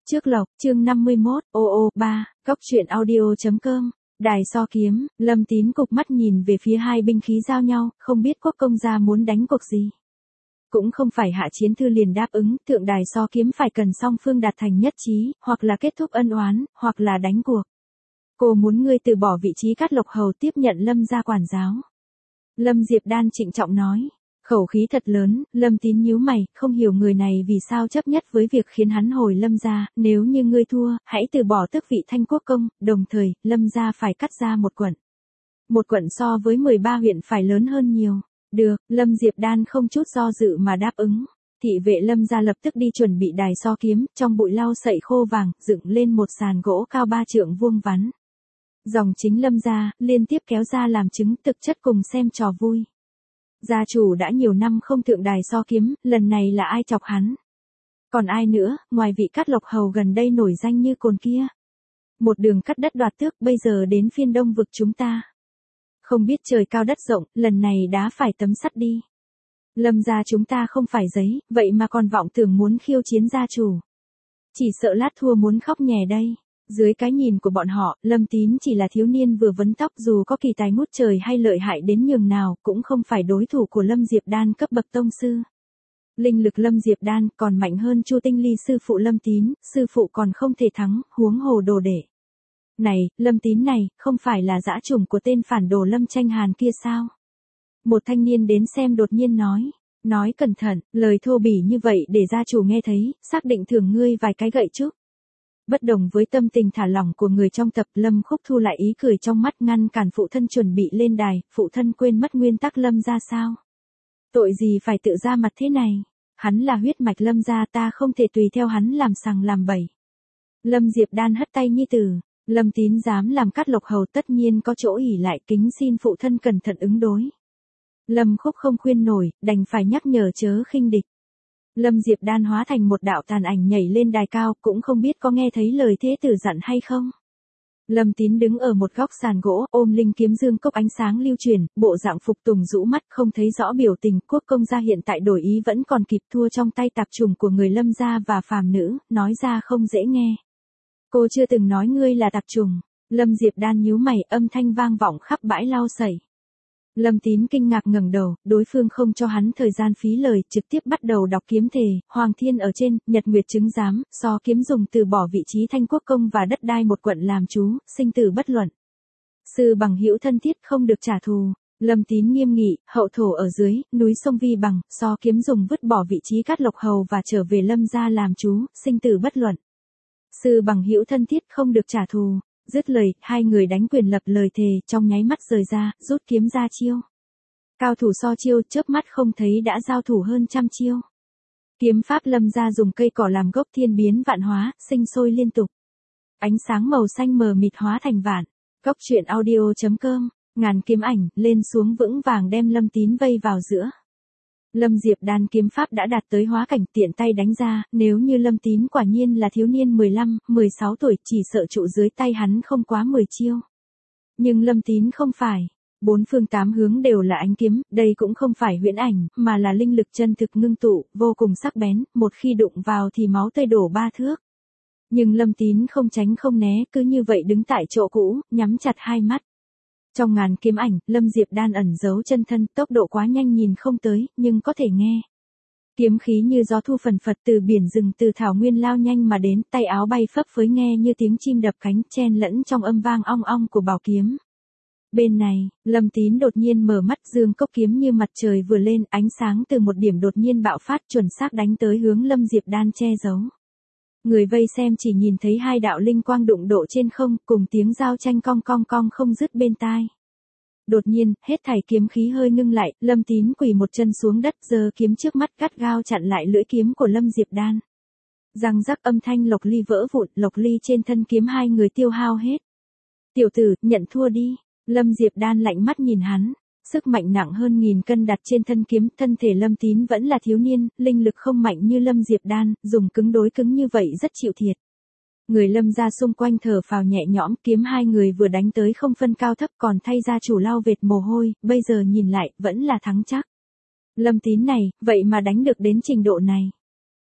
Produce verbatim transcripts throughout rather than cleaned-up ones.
Trước lộc, chương năm mươi mốt, ô ô, ba, góc truyện audio.com, đài so kiếm, Lâm Tín cụp mắt nhìn về phía hai binh khí giao nhau, không biết quốc công gia muốn đánh cuộc gì. Cũng không phải Hạ Chiến Thư liền đáp ứng, thượng đài so kiếm phải cần song phương đạt thành nhất trí, hoặc là kết thúc ân oán, hoặc là đánh cuộc. Cô muốn ngươi từ bỏ vị trí Cát Lộc Hầu tiếp nhận Lâm gia quản giáo. Lâm Diệp Đan trịnh trọng nói. Khẩu khí thật lớn, Lâm Tín nhíu mày, không hiểu người này vì sao chấp nhất với việc khiến hắn hồi Lâm gia, nếu như ngươi thua, hãy từ bỏ tước vị Thanh Quốc công, đồng thời, Lâm gia phải cắt ra một quận. Một quận so với mười ba huyện phải lớn hơn nhiều. Được, Lâm Diệp Đan không chút do dự mà đáp ứng. Thị vệ Lâm gia lập tức đi chuẩn bị đài so kiếm, trong bụi lau sậy khô vàng, dựng lên một sàn gỗ cao ba trượng vuông vắn. Dòng chính Lâm gia, liên tiếp kéo ra làm chứng thực chất cùng xem trò vui. Gia chủ đã nhiều năm không thượng đài so kiếm, lần này là ai chọc hắn? Còn ai nữa, ngoài vị Cát Lộc Hầu gần đây nổi danh như cồn kia? Một đường cắt đất đoạt tước, bây giờ đến phiên Đông vực chúng ta. Không biết trời cao đất rộng, lần này đá phải tấm sắt đi. Lâm gia chúng ta không phải giấy, vậy mà còn vọng tưởng muốn khiêu chiến gia chủ. Chỉ sợ lát thua muốn khóc nhè đây. Dưới cái nhìn của bọn họ, Lâm Tín chỉ là thiếu niên vừa vấn tóc, dù có kỳ tài ngút trời hay lợi hại đến nhường nào, cũng không phải đối thủ của Lâm Diệp Đan cấp bậc tông sư. Linh lực Lâm Diệp Đan còn mạnh hơn Chu Tinh Ly sư phụ Lâm Tín, sư phụ còn không thể thắng, huống hồ đồ đệ. Này, Lâm Tín này, không phải là dã chủng của tên phản đồ Lâm Tranh Hàn kia sao? Một thanh niên đến xem đột nhiên nói. Nói cẩn thận, lời thô bỉ như vậy để gia chủ nghe thấy, xác định thưởng ngươi vài cái gậy trước. Bất đồng với tâm tình thả lỏng của người trong tập, Lâm Khúc thu lại ý cười trong mắt, ngăn cản phụ thân chuẩn bị lên đài, phụ thân quên mất nguyên tắc Lâm gia sao? Tội gì phải tự ra mặt thế này? Hắn là huyết mạch Lâm gia, ta không thể tùy theo hắn làm sằng làm bậy. Lâm Diệp Đan hất tay nhi tử, Lâm Tín dám làm Cát Lộc Hầu tất nhiên có chỗ ỷ lại, kính xin phụ thân cẩn thận ứng đối. Lâm Khúc không khuyên nổi, đành phải nhắc nhở chớ khinh địch. Lâm Diệp Đan hóa thành một đạo tàn ảnh nhảy lên đài cao, cũng không biết có nghe thấy lời thế tử dặn hay không. Lâm Tín đứng ở một góc sàn gỗ, ôm linh kiếm dương cốc ánh sáng lưu truyền, bộ dạng phục tùng rũ mắt, không thấy rõ biểu tình. Quốc công gia hiện tại đổi ý vẫn còn kịp, thua trong tay tạp chủng của người Lâm gia và phàm nữ, nói ra không dễ nghe. Cô chưa từng nói ngươi là tạp chủng. Lâm Diệp Đan nhíu mày, âm thanh vang vọng khắp bãi lau sậy. Lâm Tín kinh ngạc ngẩng đầu, đối phương không cho hắn thời gian phí lời, trực tiếp bắt đầu đọc kiếm thề, Hoàng Thiên ở trên, Nhật Nguyệt chứng giám, so kiếm dùng từ bỏ vị trí Thanh Quốc công và đất đai một quận làm chú, sinh tử bất luận. Sư bằng hữu thân thiết không được trả thù. Lâm Tín nghiêm nghị, hậu thổ ở dưới, núi sông vi bằng, so kiếm dùng vứt bỏ vị trí Cát Lộc Hầu và trở về Lâm gia làm chú, sinh tử bất luận. Sư bằng hữu thân thiết không được trả thù. Dứt lời, hai người đánh quyền lập lời thề, trong nháy mắt rời ra, rút kiếm ra chiêu. Cao thủ so chiêu, chớp mắt không thấy đã giao thủ hơn trăm chiêu. Kiếm pháp Lâm gia dùng cây cỏ làm gốc, thiên biến vạn hóa, sinh sôi liên tục. Ánh sáng màu xanh mờ mịt hóa thành vạn. Góc truyện audio.com, ngàn kiếm ảnh, lên xuống vững vàng đem Lâm Tín vây vào giữa. Lâm Diệp Đan kiếm pháp đã đạt tới hóa cảnh, tiện tay đánh ra, nếu như Lâm Tín quả nhiên là thiếu niên mười lăm, mười sáu tuổi, chỉ sợ trụ dưới tay hắn không quá mười chiêu. Nhưng Lâm Tín không phải. Bốn phương tám hướng đều là ánh kiếm, đây cũng không phải huyễn ảnh, mà là linh lực chân thực ngưng tụ, vô cùng sắc bén, một khi đụng vào thì máu tươi đổ ba thước. Nhưng Lâm Tín không tránh không né, cứ như vậy đứng tại chỗ cũ, nhắm chặt hai mắt. Trong ngàn kiếm ảnh, Lâm Diệp Đan ẩn giấu chân thân, tốc độ quá nhanh nhìn không tới, nhưng có thể nghe. Kiếm khí như gió thu phần phật từ biển rừng từ thảo nguyên lao nhanh mà đến, tay áo bay phấp phới nghe như tiếng chim đập cánh, chen lẫn trong âm vang ong ong của bảo kiếm. Bên này, Lâm Tín đột nhiên mở mắt, dương cốc kiếm như mặt trời vừa lên, ánh sáng từ một điểm đột nhiên bạo phát, chuẩn xác đánh tới hướng Lâm Diệp Đan che giấu. Người vây xem chỉ nhìn thấy hai đạo linh quang đụng độ trên không, cùng tiếng giao tranh cong cong cong không dứt bên tai. Đột nhiên, hết thảy kiếm khí hơi ngưng lại, Lâm Tín quỳ một chân xuống đất, giơ kiếm trước mắt gắt gao chặn lại lưỡi kiếm của Lâm Diệp Đan. Răng rắc âm thanh lộc ly vỡ vụn, lộc ly trên thân kiếm hai người tiêu hao hết. Tiểu tử, nhận thua đi. Lâm Diệp Đan lạnh mắt nhìn hắn. Sức mạnh nặng hơn nghìn cân đặt trên thân kiếm, thân thể Lâm Tín vẫn là thiếu niên, linh lực không mạnh như Lâm Diệp Đan, dùng cứng đối cứng như vậy rất chịu thiệt. Người Lâm gia xung quanh thở phào nhẹ nhõm, kiếm hai người vừa đánh tới không phân cao thấp, còn thay gia chủ lau vệt mồ hôi, bây giờ nhìn lại, vẫn là thắng chắc. Lâm Tín này, vậy mà đánh được đến trình độ này.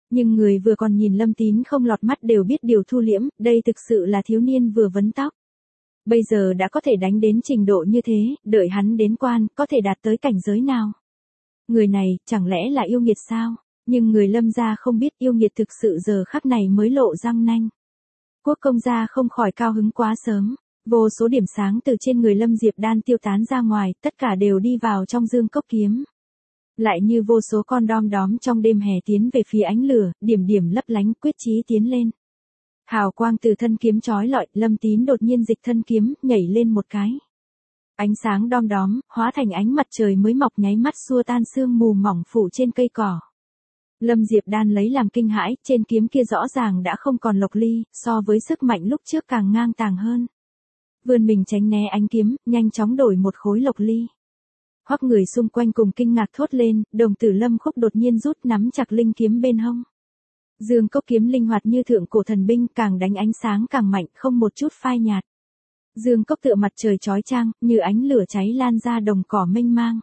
Nhưng người vừa còn nhìn Lâm Tín không lọt mắt đều biết điều thu liễm, đây thực sự là thiếu niên vừa vấn tóc. Bây giờ đã có thể đánh đến trình độ như thế, đợi hắn đến quan, có thể đạt tới cảnh giới nào? Người này, chẳng lẽ là yêu nghiệt sao? Nhưng người Lâm gia không biết yêu nghiệt thực sự giờ khắc này mới lộ răng nanh. Quốc công gia không khỏi cao hứng quá sớm. Vô số điểm sáng từ trên người Lâm Diệp Đan tiêu tán ra ngoài, tất cả đều đi vào trong dương cốc kiếm. Lại như vô số con đom đóm trong đêm hè tiến về phía ánh lửa, điểm điểm lấp lánh quyết chí tiến lên. Hào quang từ thân kiếm chói lọi, Lâm Tín đột nhiên dịch thân kiếm, nhảy lên một cái. Ánh sáng đom đóm, hóa thành ánh mặt trời mới mọc nháy mắt xua tan sương mù mỏng phủ trên cây cỏ. Lâm Diệp Đan lấy làm kinh hãi, trên kiếm kia rõ ràng đã không còn lộc ly, so với sức mạnh lúc trước càng ngang tàng hơn. Vươn mình tránh né ánh kiếm, nhanh chóng đổi một khối lộc ly. Hoắc người xung quanh cùng kinh ngạc thốt lên, đồng tử Lâm Khúc đột nhiên rút nắm chặt linh kiếm bên hông. Dương cốc kiếm linh hoạt như thượng cổ thần binh, càng đánh ánh sáng càng mạnh, không một chút phai nhạt. Dương cốc tựa mặt trời chói chang, như ánh lửa cháy lan ra đồng cỏ mênh mang.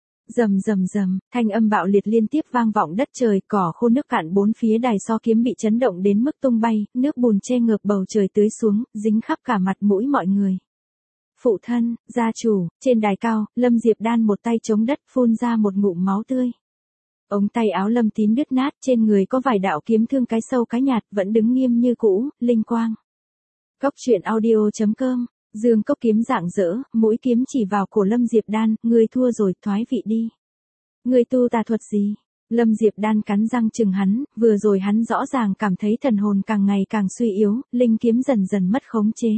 Rầm rầm rầm, thanh âm bạo liệt liên tiếp vang vọng đất trời, cỏ khô nước cạn bốn phía đài so kiếm bị chấn động đến mức tung bay, nước bùn che ngược bầu trời tưới xuống, dính khắp cả mặt mũi mọi người. Phụ thân, gia chủ, trên đài cao, Lâm Diệp Đan một tay chống đất phun ra một ngụm máu tươi. Ống tay áo Lâm Tín đứt nát, trên người có vài đạo kiếm thương cái sâu cái nhạt, vẫn đứng nghiêm như cũ, linh quang. Cốc truyện audio chấm com, dương cốc kiếm rạng rỡ, mũi kiếm chỉ vào cổ Lâm Diệp Đan, ngươi thua rồi, thoái vị đi. Ngươi tu tà thuật gì? Lâm Diệp Đan cắn răng chừng hắn, vừa rồi hắn rõ ràng cảm thấy thần hồn càng ngày càng suy yếu, linh kiếm dần dần mất khống chế.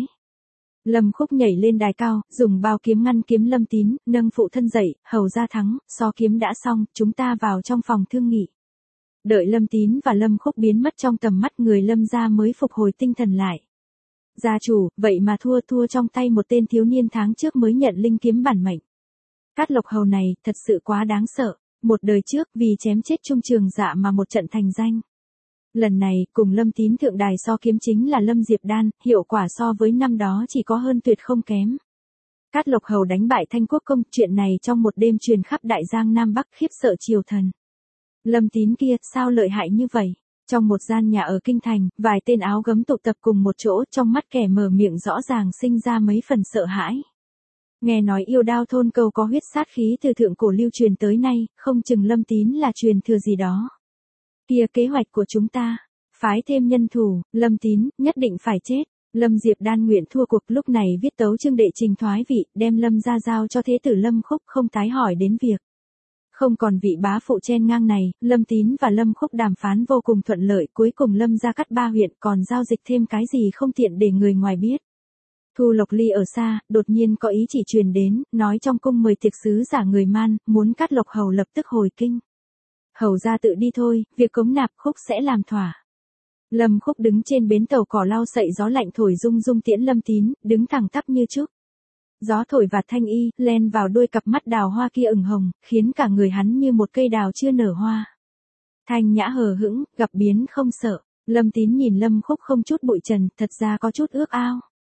Lâm Khúc nhảy lên đài cao, dùng bao kiếm ngăn kiếm Lâm Tín, nâng phụ thân dậy, hầu ra thắng, so kiếm đã xong, chúng ta vào trong phòng thương nghị. Đợi Lâm Tín và Lâm Khúc biến mất trong tầm mắt người Lâm gia mới phục hồi tinh thần lại. Gia chủ, vậy mà thua thua trong tay một tên thiếu niên tháng trước mới nhận linh kiếm bản mệnh. Cát Lộc Hầu này, thật sự quá đáng sợ, một đời trước vì chém chết Trung Trường Dạ mà một trận thành danh. Lần này, cùng Lâm Tín thượng đài so kiếm chính là Lâm Diệp Đan, hiệu quả so với năm đó chỉ có hơn tuyệt không kém. Cát Lộc Hầu đánh bại Thanh Quốc công, chuyện này trong một đêm truyền khắp Đại Giang Nam Bắc, khiếp sợ triều thần. Lâm Tín kia, sao lợi hại như vậy? Trong một gian nhà ở kinh thành, vài tên áo gấm tụ tập cùng một chỗ, trong mắt kẻ mở miệng rõ ràng sinh ra mấy phần sợ hãi. Nghe nói Yêu Đao thôn cầu có huyết sát khí từ thượng cổ lưu truyền tới nay, không chừng Lâm Tín là truyền thừa gì đó. Kia kế hoạch của chúng ta, phái thêm nhân thủ, Lâm Tín, nhất định phải chết. Lâm Diệp Đan nguyện thua cuộc, lúc này viết tấu chương đệ trình thoái vị, đem Lâm gia giao cho thế tử Lâm Khúc, không tái hỏi đến việc. Không còn vị bá phụ chen ngang này, Lâm Tín và Lâm Khúc đàm phán vô cùng thuận lợi, cuối cùng Lâm gia cắt ba huyện, còn giao dịch thêm cái gì không tiện để người ngoài biết. Thu Lộc Ly ở xa, đột nhiên có ý chỉ truyền đến, nói trong cung mời tiệc sứ giả người Man, muốn Cát Lộc Hầu lập tức hồi kinh. Hầu ra tự đi thôi, việc cống nạp Khúc sẽ làm thỏa. Lâm Khúc đứng trên bến tàu cỏ lau sậy gió lạnh thổi rung rung tiễn Lâm Tín, đứng thẳng tắp như trước. Gió thổi vạt thanh y, len vào đôi cặp mắt đào hoa kia ửng hồng, khiến cả người hắn như một cây đào chưa nở hoa. Thanh nhã hờ hững, gặp biến không sợ. Lâm Tín nhìn Lâm Khúc không chút bụi trần, thật ra có chút ước ao.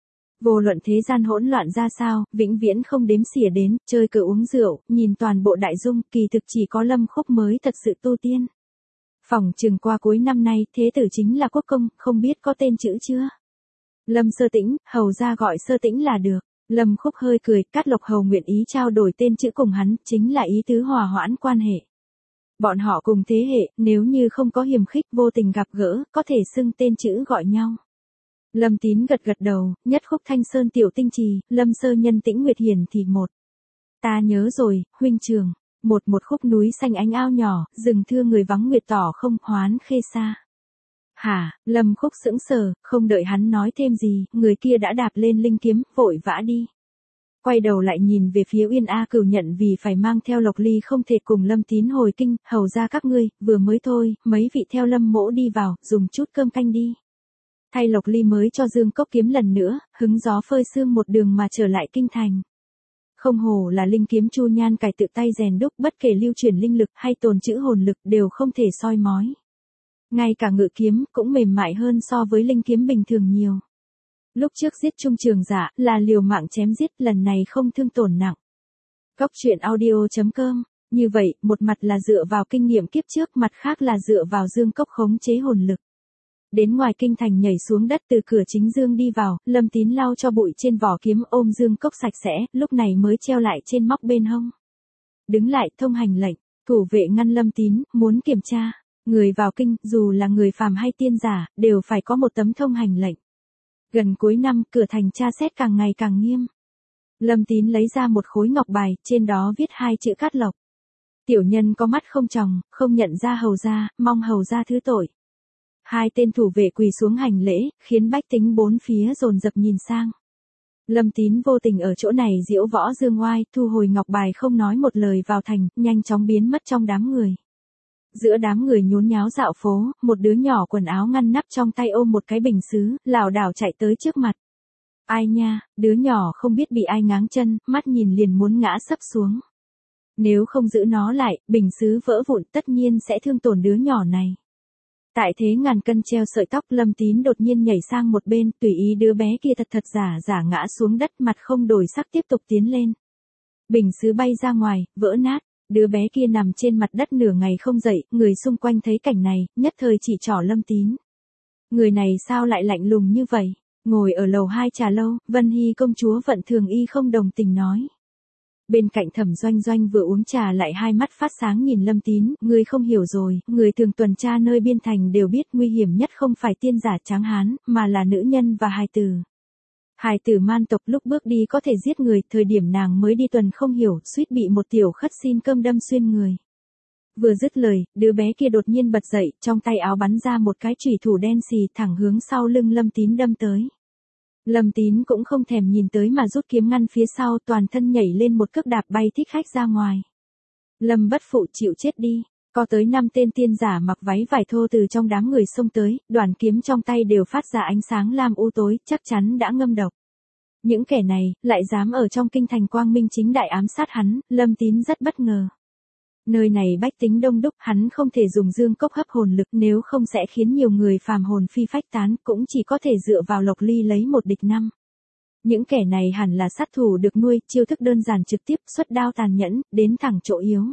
Vô luận thế gian hỗn loạn ra sao, vĩnh viễn không đếm xỉa đến, chơi cờ uống rượu, nhìn toàn bộ đại dung, kỳ thực chỉ có Lâm Khúc mới thật sự tu tiên. Phỏng chừng qua cuối năm nay, thế tử chính là quốc công, không biết có tên chữ chưa? Lâm Sơ Tĩnh, hầu ra gọi Sơ Tĩnh là được. Lâm Khúc hơi cười, Cát Lộc Hầu nguyện ý trao đổi tên chữ cùng hắn, chính là ý tứ hòa hoãn quan hệ. Bọn họ cùng thế hệ, nếu như không có hiềm khích vô tình gặp gỡ, có thể xưng tên chữ gọi nhau. Lâm Tín gật gật đầu, nhất Khúc Thanh Sơn tiểu tinh trì, Lâm Sơ Nhân Tĩnh Nguyệt Hiển thì một. Ta nhớ rồi, huynh trường. Một một khúc núi xanh ánh ao nhỏ, rừng thưa người vắng nguyệt tỏ không, hoán khê xa. Hả, Lâm Khúc sững sờ, không đợi hắn nói thêm gì, người kia đã đạp lên linh kiếm, vội vã đi. Quay đầu lại nhìn về phía Uyên A Cửu nhận vì phải mang theo Lộc Ly không thể cùng Lâm Tín hồi kinh, hầu ra các ngươi, vừa mới thôi, mấy vị theo Lâm mỗ đi vào, dùng chút cơm canh đi. Thay Lộc Ly mới cho Dương Cốc kiếm lần nữa, hứng gió phơi sương một đường mà trở lại kinh thành. Không hồ là linh kiếm Chu Nhan cải tự tay rèn đúc, bất kể lưu truyền linh lực hay tồn trữ hồn lực đều không thể soi mói. Ngay cả ngự kiếm cũng mềm mại hơn so với linh kiếm bình thường nhiều. Lúc trước giết Trung Trường Dạ là liều mạng chém giết, lần này không thương tổn nặng. Cốc truyện audio chấm com Như vậy, một mặt là dựa vào kinh nghiệm kiếp trước, mặt khác là dựa vào dương cốc khống chế hồn lực. Đến ngoài kinh thành nhảy xuống đất từ cửa chính dương đi vào, Lâm Tín lau cho bụi trên vỏ kiếm ôm dương cốc sạch sẽ, lúc này mới treo lại trên móc bên hông. Đứng lại thông hành lệnh, thủ vệ ngăn Lâm Tín, muốn kiểm tra. Người vào kinh, dù là người phàm hay tiên giả, đều phải có một tấm thông hành lệnh. Gần cuối năm, cửa thành tra xét càng ngày càng nghiêm. Lâm Tín lấy ra một khối ngọc bài, trên đó viết hai chữ Cát Lộc. Tiểu nhân có mắt không tròng, không nhận ra hầu gia, mong hầu gia thứ tội. Hai tên thủ vệ quỳ xuống hành lễ, khiến bách tính bốn phía dồn dập nhìn sang. Lâm Tín vô tình ở chỗ này diễu võ dương oai, thu hồi ngọc bài không nói một lời vào thành, nhanh chóng biến mất trong đám người. Giữa đám người nhốn nháo dạo phố, một đứa nhỏ quần áo ngăn nắp trong tay ôm một cái bình sứ, lảo đảo chạy tới trước mặt. Ai nha, đứa nhỏ không biết bị ai ngáng chân, mắt nhìn liền muốn ngã sấp xuống. Nếu không giữ nó lại, bình sứ vỡ vụn tất nhiên sẽ thương tổn đứa nhỏ này. Tại thế ngàn cân treo sợi tóc, Lâm Tín đột nhiên nhảy sang một bên, tùy ý đứa bé kia thật thật giả giả ngã xuống đất, mặt không đổi sắc tiếp tục tiến lên. Bình sứ bay ra ngoài, vỡ nát, đứa bé kia nằm trên mặt đất nửa ngày không dậy, người xung quanh thấy cảnh này, nhất thời chỉ trỏ Lâm Tín. Người này sao lại lạnh lùng như vậy? Ngồi ở lầu hai trà lâu, Vân Hy công chúa Vận Thường Y không đồng tình nói. Bên cạnh Thẩm Doanh Doanh vừa uống trà lại hai mắt phát sáng nhìn Lâm Tín, ngươi không hiểu rồi, người thường tuần tra nơi biên thành đều biết nguy hiểm nhất không phải tiên giả tráng hán, mà là nữ nhân và hài tử. Hài tử man tộc lúc bước đi có thể giết người, thời điểm nàng mới đi tuần không hiểu, suýt bị một tiểu khất xin cơm đâm xuyên người. Vừa dứt lời, đứa bé kia đột nhiên bật dậy, trong tay áo bắn ra một cái chủy thủ đen xì thẳng hướng sau lưng Lâm Tín đâm tới. Lâm Tín cũng không thèm nhìn tới mà rút kiếm ngăn phía sau, toàn thân nhảy lên một cước đạp bay thích khách ra ngoài. Lâm bất phụ chịu chết đi, có tới năm tên tiên giả mặc váy vải thô từ trong đám người xông tới, đoàn kiếm trong tay đều phát ra ánh sáng lam u tối, chắc chắn đã ngâm độc. Những kẻ này, lại dám ở trong kinh thành quang minh chính đại ám sát hắn, Lâm Tín rất bất ngờ. Nơi này bách tính đông đúc, hắn không thể dùng dương cốc hấp hồn lực, nếu không sẽ khiến nhiều người phàm hồn phi phách tán, cũng chỉ có thể dựa vào Lộc Ly lấy một địch năm. Những kẻ này hẳn là sát thủ được nuôi, chiêu thức đơn giản trực tiếp, xuất đao tàn nhẫn, đến thẳng chỗ yếu.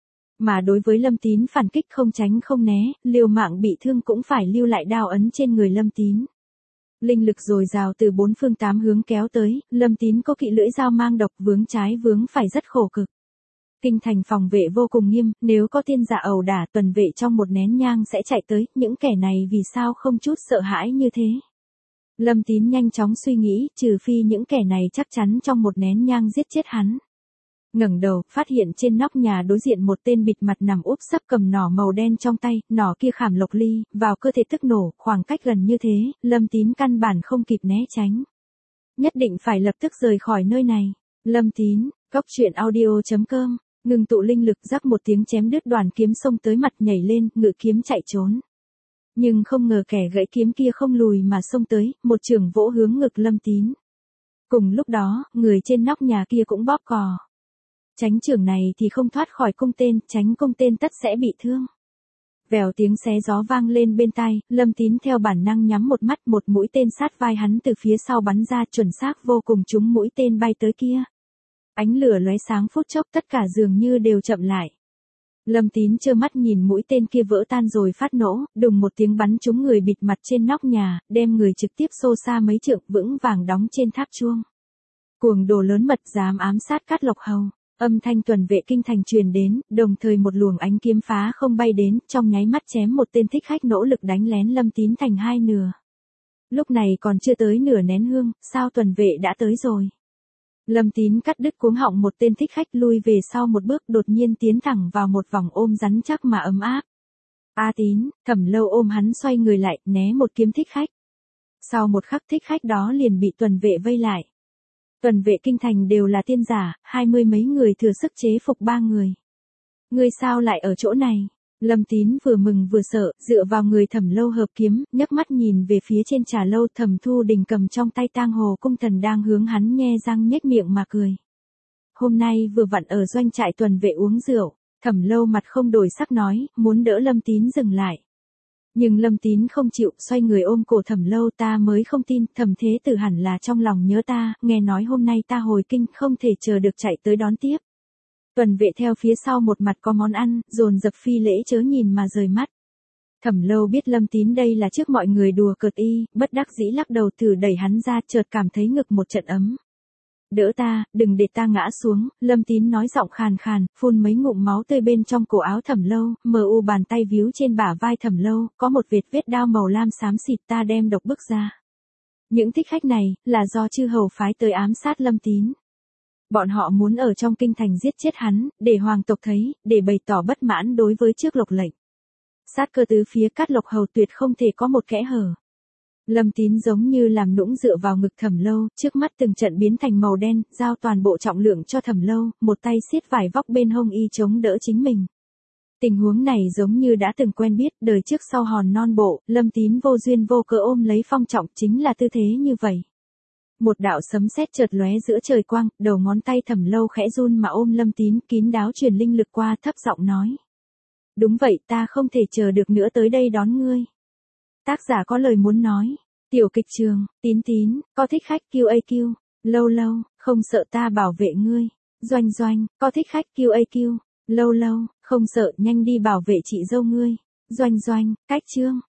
Mà đối với Lâm Tín phản kích không tránh không né, liều mạng bị thương cũng phải lưu lại đao ấn trên người Lâm Tín. Linh lực dồi dào từ bốn phương tám hướng kéo tới, Lâm Tín có kỵ lưỡi dao mang độc, vướng trái vướng phải rất khổ cực. Kinh thành phòng vệ vô cùng nghiêm, nếu có tiên giả ẩu đả, tuần vệ trong một nén nhang sẽ chạy tới, những kẻ này vì sao không chút sợ hãi như thế. Lâm Tín nhanh chóng suy nghĩ, trừ phi những kẻ này chắc chắn trong một nén nhang giết chết hắn. Ngẩng đầu, phát hiện trên nóc nhà đối diện một tên bịt mặt nằm úp sấp cầm nỏ màu đen trong tay, nỏ kia khảm Lộc Ly, vào cơ thể tức nổ, khoảng cách gần như thế, Lâm Tín căn bản không kịp né tránh. Nhất định phải lập tức rời khỏi nơi này. Lâm Tín, cốc truyện audio chấm com, ngừng tụ linh lực, rắc một tiếng chém đứt đoàn kiếm xông tới mặt, nhảy lên, ngự kiếm chạy trốn. Nhưng không ngờ kẻ gãy kiếm kia không lùi mà xông tới, một chưởng vỗ hướng ngực Lâm Tín. Cùng lúc đó, người trên nóc nhà kia cũng bóp cò. Tránh chưởng này thì không thoát khỏi cung tên, tránh cung tên tất sẽ bị thương. Vèo tiếng xé gió vang lên bên tai, Lâm Tín theo bản năng nhắm một mắt, một mũi tên sát vai hắn từ phía sau bắn ra, chuẩn xác vô cùng trúng mũi tên bay tới kia. Ánh lửa lóe sáng phút chốc, tất cả dường như đều chậm lại. Lâm Tín trơ mắt nhìn mũi tên kia vỡ tan rồi phát nổ, đùng một tiếng bắn trúng người bịt mặt trên nóc nhà, đem người trực tiếp xô xa mấy trượng, vững vàng đóng trên tháp chuông. Cuồng đồ lớn mật dám ám sát Cát Lộc hầu. Âm thanh tuần vệ kinh thành truyền đến, đồng thời một luồng ánh kiếm phá không bay đến, trong nháy mắt chém một tên thích khách nỗ lực đánh lén Lâm Tín thành hai nửa. Lúc này còn chưa tới nửa nén hương, sao tuần vệ đã tới rồi. Lâm Tín cắt đứt cuống họng một tên thích khách, lui về sau một bước, đột nhiên tiến thẳng vào một vòng ôm rắn chắc mà ấm áp. A Tín, Thẩm Lâu ôm hắn xoay người lại, né một kiếm thích khách. Sau một khắc thích khách đó liền bị tuần vệ vây lại. Tuần vệ kinh thành đều là tiên giả, hai mươi mấy người thừa sức chế phục ba người. Ngươi sao lại ở chỗ này? Lâm Tín vừa mừng vừa sợ, dựa vào người Thẩm Lâu hợp kiếm, nhấc mắt nhìn về phía trên trà lâu, Thẩm Thu Đình cầm trong tay tang hồ cung thần đang hướng hắn nhe răng nhếch miệng mà cười. Hôm nay vừa vặn ở doanh trại tuần vệ uống rượu, Thẩm Lâu mặt không đổi sắc nói, muốn đỡ Lâm Tín dừng lại. Nhưng Lâm Tín không chịu, xoay người ôm cổ Thẩm Lâu, ta mới không tin, Thẩm Thế Tử hẳn là trong lòng nhớ ta, nghe nói hôm nay ta hồi kinh, không thể chờ được chạy tới đón tiếp. Tuần vệ theo phía sau một mặt có món ăn, dồn dập phi lễ chớ nhìn mà rời mắt. Thẩm Lâu biết Lâm Tín đây là trước mọi người đùa cợt y, bất đắc dĩ lắc đầu thử đẩy hắn ra, chợt cảm thấy ngực một trận ấm. Đỡ ta, đừng để ta ngã xuống, Lâm Tín nói giọng khàn khàn, phun mấy ngụm máu tươi bên trong cổ áo Thẩm Lâu, mờ u bàn tay víu trên bả vai Thẩm Lâu, có một vệt vết đao màu lam xám xịt, ta đem độc bức ra. Những thích khách này, là do chư hầu phái tới ám sát Lâm Tín. Bọn họ muốn ở trong kinh thành giết chết hắn, để hoàng tộc thấy, để bày tỏ bất mãn đối với trước lộc lệnh. Sát cơ tứ phía Cát Lộc hầu tuyệt không thể có một kẽ hở. Lâm Tín giống như làm nũng dựa vào ngực Thẩm Lâu, trước mắt từng trận biến thành màu đen, giao toàn bộ trọng lượng cho Thẩm Lâu, một tay siết vải vóc bên hông y chống đỡ chính mình. Tình huống này giống như đã từng quen biết, đời trước sau hòn non bộ, Lâm Tín vô duyên vô cớ ôm lấy Phong Trọng, chính là tư thế như vậy. Một đạo sấm sét chợt lóe giữa trời quang, đầu ngón tay Thẩm Lâu khẽ run mà ôm Lâm Tín, kín đáo truyền linh lực qua, thấp giọng nói. Đúng vậy, ta không thể chờ được nữa tới đây đón ngươi. Tác giả có lời muốn nói. Tiểu kịch trường, Tín Tín, có thích khách quy a quy. Lâu Lâu, không sợ ta bảo vệ ngươi. Doanh Doanh, có thích khách quy a quy. Lâu Lâu, không sợ, nhanh đi bảo vệ chị dâu ngươi. Doanh Doanh, cách chương.